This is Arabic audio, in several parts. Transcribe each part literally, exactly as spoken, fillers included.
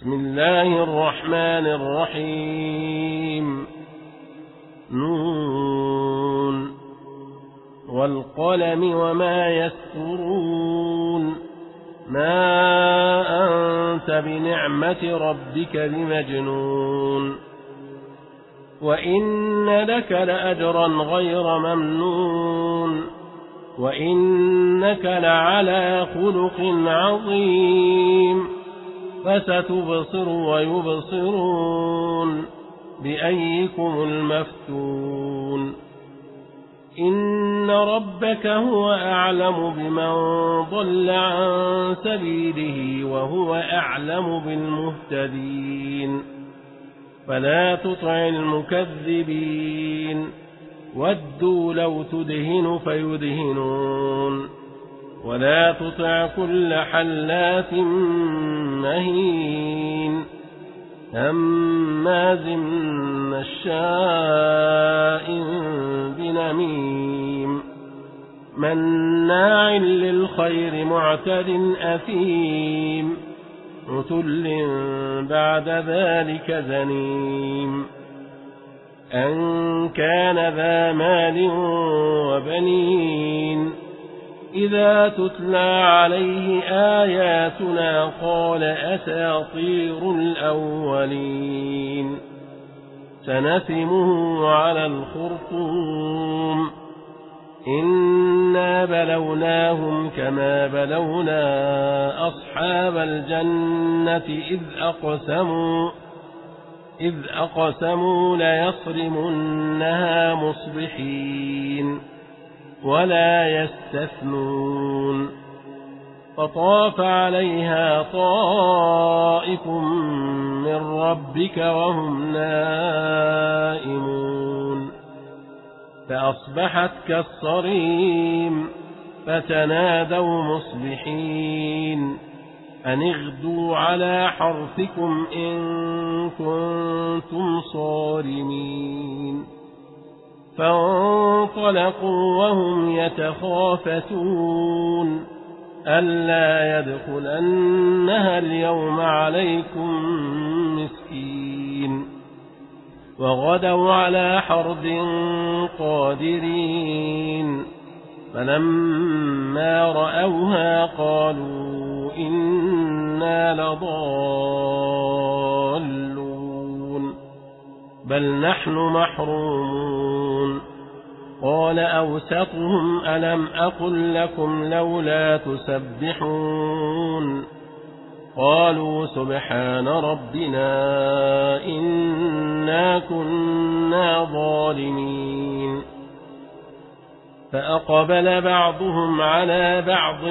بسم الله الرحمن الرحيم نون والقلم وما يسطرون ما أنت بنعمة ربك بمجنون وإن لك لأجرا غير ممنون وإنك لعلى خلق عظيم فستبصر ويبصرون بأيكم المفتون إن ربك هو أعلم بمن ضل عن سبيله وهو أعلم بالمهتدين فلا تطع المكذبين ودوا لو تدهن فيدهنون ولا تطع كل حلاف مهين هماز مشاء بنميم مناع للخير معتد أثيم عتل بعد ذلك زنيم أن كان ذا مال وبنين إذا تتلى عليه آياتنا قال أساطير الأولين سنثمه على الخرطوم إنا بلوناهم كما بلونا أصحاب الجنة إذ أقسموا إذ أقسموا ليصرمنها مصبحين ولا يستثنون فطاف عليها طائف من ربك وهم نائمون فأصبحت كالصريم فتنادوا مصبحين أن اغدوا على حرثكم إن كنتم صارمين فانطلقوا وهم يتخافتون ألا يدخلنها اليوم عليكم مسكين وغدوا على حرد قادرين فلما رأوها قالوا إنا لضالون بل نحن محرومون قال أوسطهم ألم أقل لكم لولا تسبحون قالوا سبحان ربنا إنا كنا ظالمين فأقبل بعضهم على بعض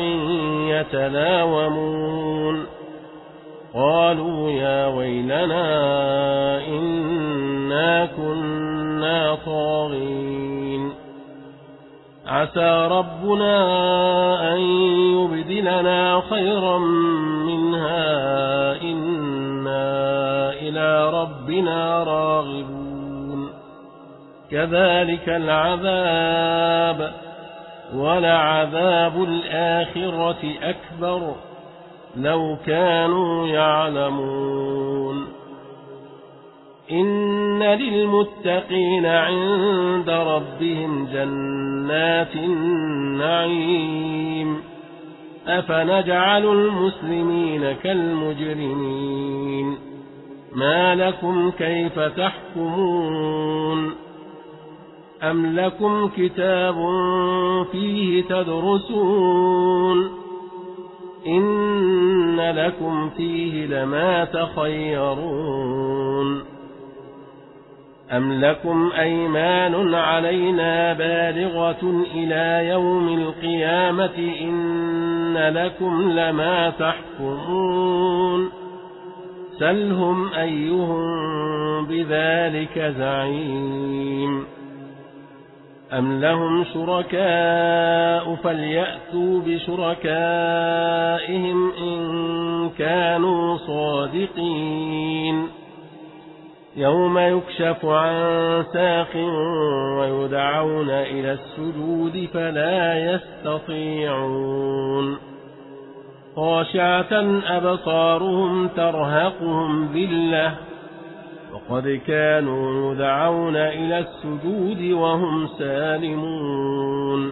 يتلاومون قالوا يا ويلنا إنا كنا طاغين عسى ربنا أن يبدلنا خيرا منها إنا إلى ربنا راغبون كذلك العذاب ولعذاب الآخرة أكبر لو كانوا يعلمون إن للمتقين عند ربهم جنات النعيم أفنجعل المسلمين كالمجرمين ما لكم كيف تحكمون أم لكم كتاب فيه تدرسون إن لكم فيه لما تخيرون أم لكم أيمان علينا بالغة إلى يوم القيامة إن لكم لما تحكمون سلهم أيهم بذلك زعيم أم لهم شركاء فليأتوا بشركائهم إن كانوا صادقين يوم يكشف عن ساق ويدعون إلى السجود فلا يستطيعون خاشعة أبصارهم ترهقهم ذلة وقد كانوا يدعون إلى السجود وهم سالمون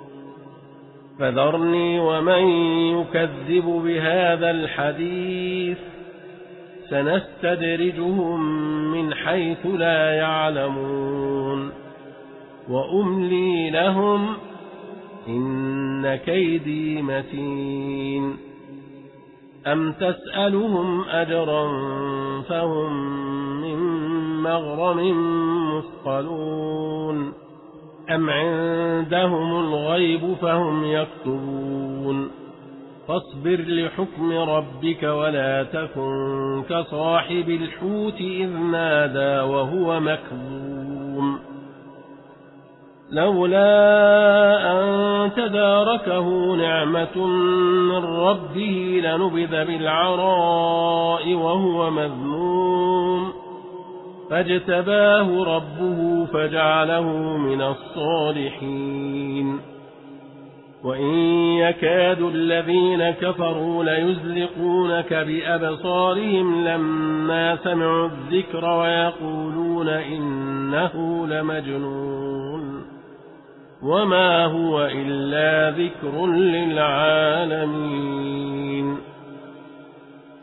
فذرني ومن يكذب بهذا الحديث سنستدرجهم من حيث لا يعلمون وأملي لهم إن كيدي متين أم تسألهم أجرا فهم من مغرم مثقلون أم عندهم الغيب فهم يكتبون فاصبر لحكم ربك ولا تكن كصاحب الحوت إذ نادى وهو مكظوم لولا أن تداركه نعمة من ربه لنبذ بالعراء وهو مذموم فاجتباه ربه فجعله من الصالحين وإن يكاد الذين كفروا ليزلقونك بأبصارهم لما سمعوا الذكر ويقولون إنه لمجنون وما هو إلا ذكر للعالمين